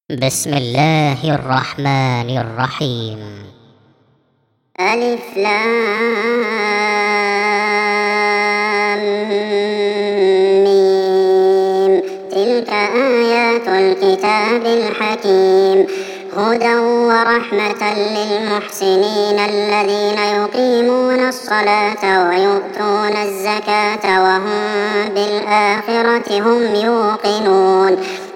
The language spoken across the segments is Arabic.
بسم الله الرحمن الرحيم. ألف لام ميم. تلك آيات الكتاب الحكيم، هدى ورحمة للمحسنين الذين يقيمون الصلاة ويؤتون الزكاة وهم بالآخرة هم يوقنون.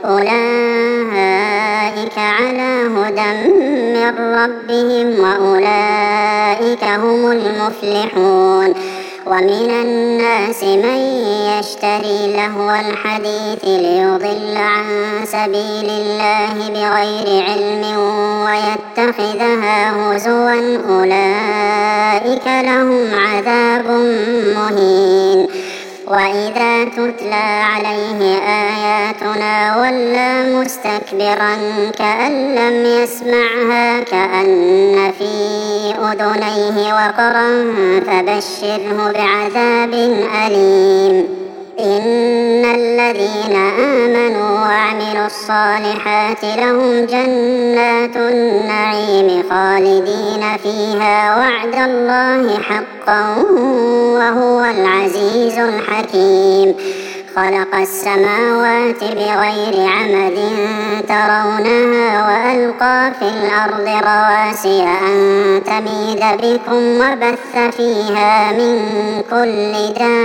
أولئك على هدى من ربهم وأولئك هم المفلحون. ومن الناس من يشتري لهو الحديث ليضل عن سبيل الله بغير علم ويتخذها هزوا، أولئك لهم عذاب مهين. وإذا تتلى عليه آياتنا ولى مستكبرا كأن لم يسمعها كأن في أذنيه وقرا، فبشره بعذاب أليم. إن الذين آمنوا وعملوا الصالحات لهم جنات النعيم خالدين فيها وعد الله حقا وهو العزيز الحكيم. خلق السماوات بغير عمد ترونها وألقى في الأرض رواسي أن تميد بكم وبث فيها من كل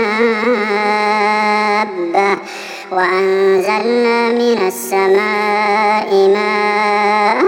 دابة، وأنزلنا من السماء ماء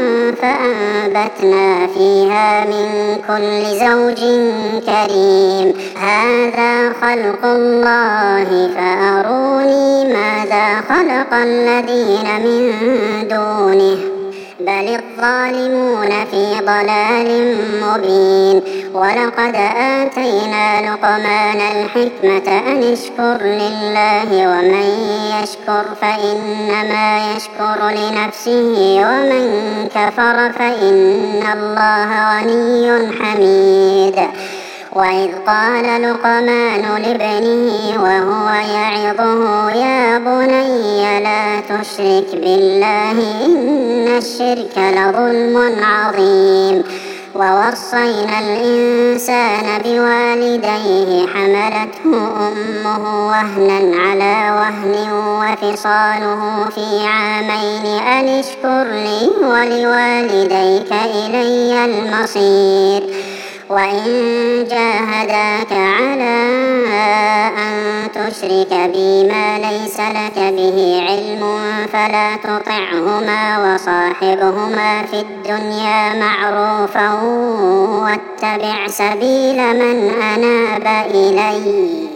فأنبتنا فيها من كل زوج كريم. هذا خلق الله فأروني ماذا خلق الذين من دونه، بل الظالمون في ضلال مبين. ولقد آتينا لقمان الحكمة أن اشكر لله ومن يشكر فإنما يشكر لنفسه ومن كفر فإن الله غني حميد. وإذ قال لقمان لابنه وهو يعظه يا بني لا تشرك بالله إن الشرك لظلم عظيم. ووصينا الإنسان بوالديه حملته أمه وهنا على وهن وفصاله في عامين أن اشكر لي ولوالديك إلي المصير. وإن جاهداك على أن تشرك بي ما ليس لك به علم فلا تطعهما وصاحبهما في الدنيا معروفا واتبع سبيل من أناب إلي،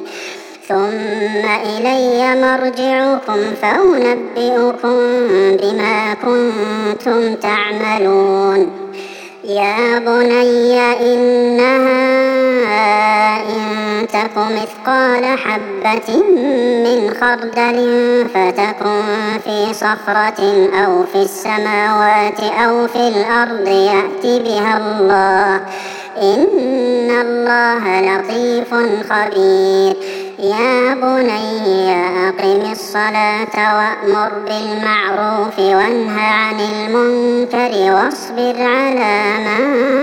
ثم إلي مرجعكم فأنبئكم بما كنتم تعملون. يا بني إنها إن تك مثقال حبة من خردل فتكن في صخرة أو في السماوات أو في الأرض يأت بها الله، إن الله لطيف خبير. يا بني أقم الصلاة وأمر بالمعروف وانه عن المنكر واصبر على ما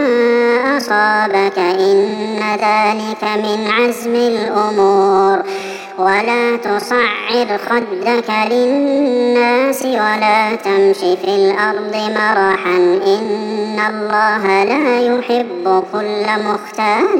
أصابك إن ذلك من عزم الأمور. ولا تصعر خدك للناس ولا تمش في الأرض مرحا إن الله لا يحب كل مختال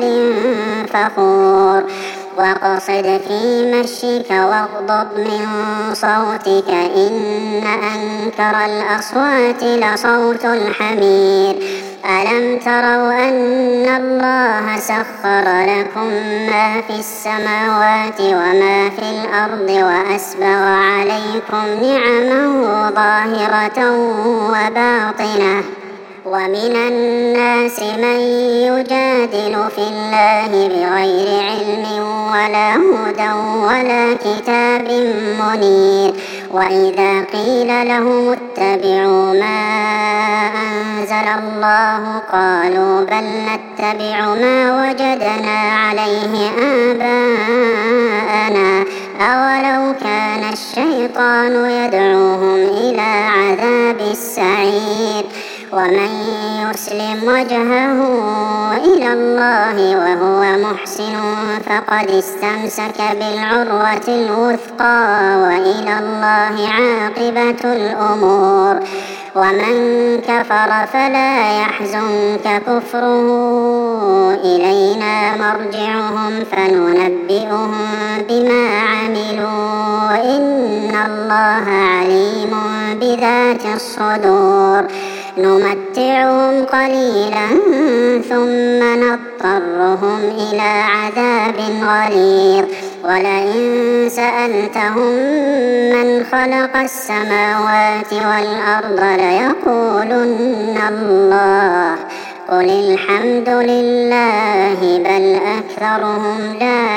فخور. واقصد في مشيك واغضض من صوتك إن أنكر الأصوات لصوت الحمير. ألم تروا أن الله سخر لكم ما في السماوات وما في الأرض وأسبغ عليكم نعمه ظاهرة وباطنة. ومن الناس من يجادل في الله بغير علم ولا هدى ولا كتاب منير. وإذا قيل لهم اتبعوا ما أنزل الله قالوا بل نتبع ما وجدنا عليه آباءنا أولو كان الشيطان يدعوهم إلى عذاب السعير ومن يسلم وجهه إلى الله وهو محسن فقد استمسك بالعروة الوثقى وإلى الله عاقبة الأمور ومن كفر فلا يحزنك كفره إلينا مرجعهم فننبئهم بما عملوا إن الله عليم بذات الصدور نمتعهم قليلا ثم نضطرهم إلى عذاب غليظ ولئن سألتهم من خلق السماوات والأرض ليقولن الله قل الحمد لله بل أكثرهم لا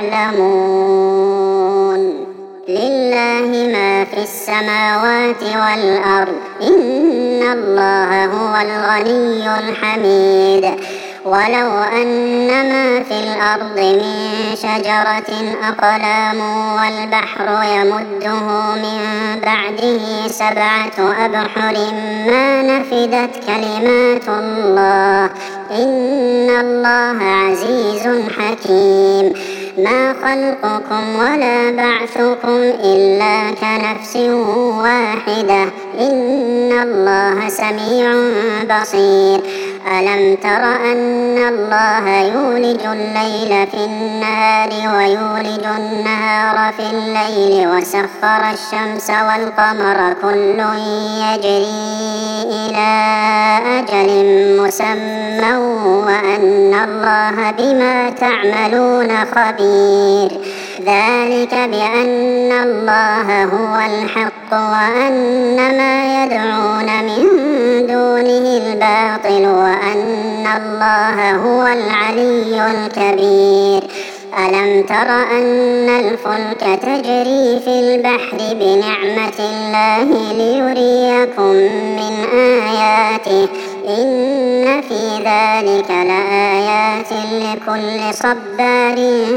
يعلمون لله ما في السماوات والأرض إن الله هو الغني الحميد ولو أن ما في الأرض من شجرة أقلام والبحر يمده من بعده 7 أبحر ما نفدت كلمات الله إن الله عزيز حكيم ما خلقكم ولا بعثكم إلا كنفس واحدة إن الله سميع بصير ألم تر أن الله يولج الليل في النهار ويولج النهار في الليل وسخر الشمس والقمر كل يجري إلى أجل مسمى وأن الله بما تعملون خبير ذلك بأن الله هو الحق وأن ما يدعون من دونه الباطل وأن الله هو العلي الكبير ألم تر أن الفلك تجري في البحر بنعمة الله ليريكم من آياته إن في ذلك لآيات لكل صبار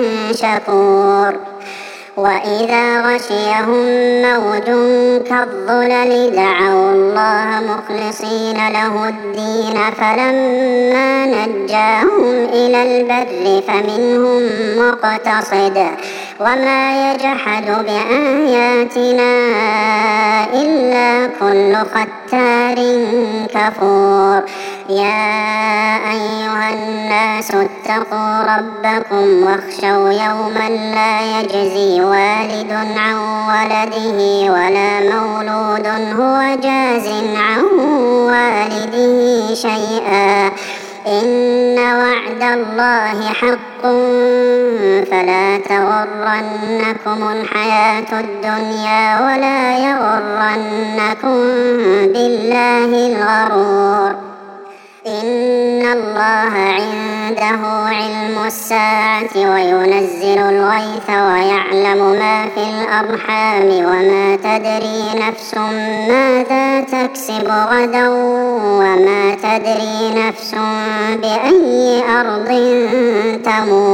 شكور وإذا غشيهم موج كالظلل دعوا الله مخلصين له الدين فلما نجاهم إلى البر فمنهم مقتصد وما يجحد بآياتنا إلا كل ختار كفور يا أيها الناس اتقوا ربكم واخشوا يوما لا يجزي والد عن ولده ولا مولود هو جاز عن والده شيئا إن وعد الله حق فلا تغرنكم الحياة الدنيا ولا يغرنكم بالله الغرور إن الله عنده علم الساعة وينزل الغيث ويعلم ما في الأرحام وما تدري نفس ماذا تكسب غدا وما تدري نفس بأي أرض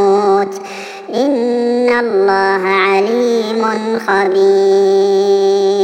تموت إن الله عليم خبير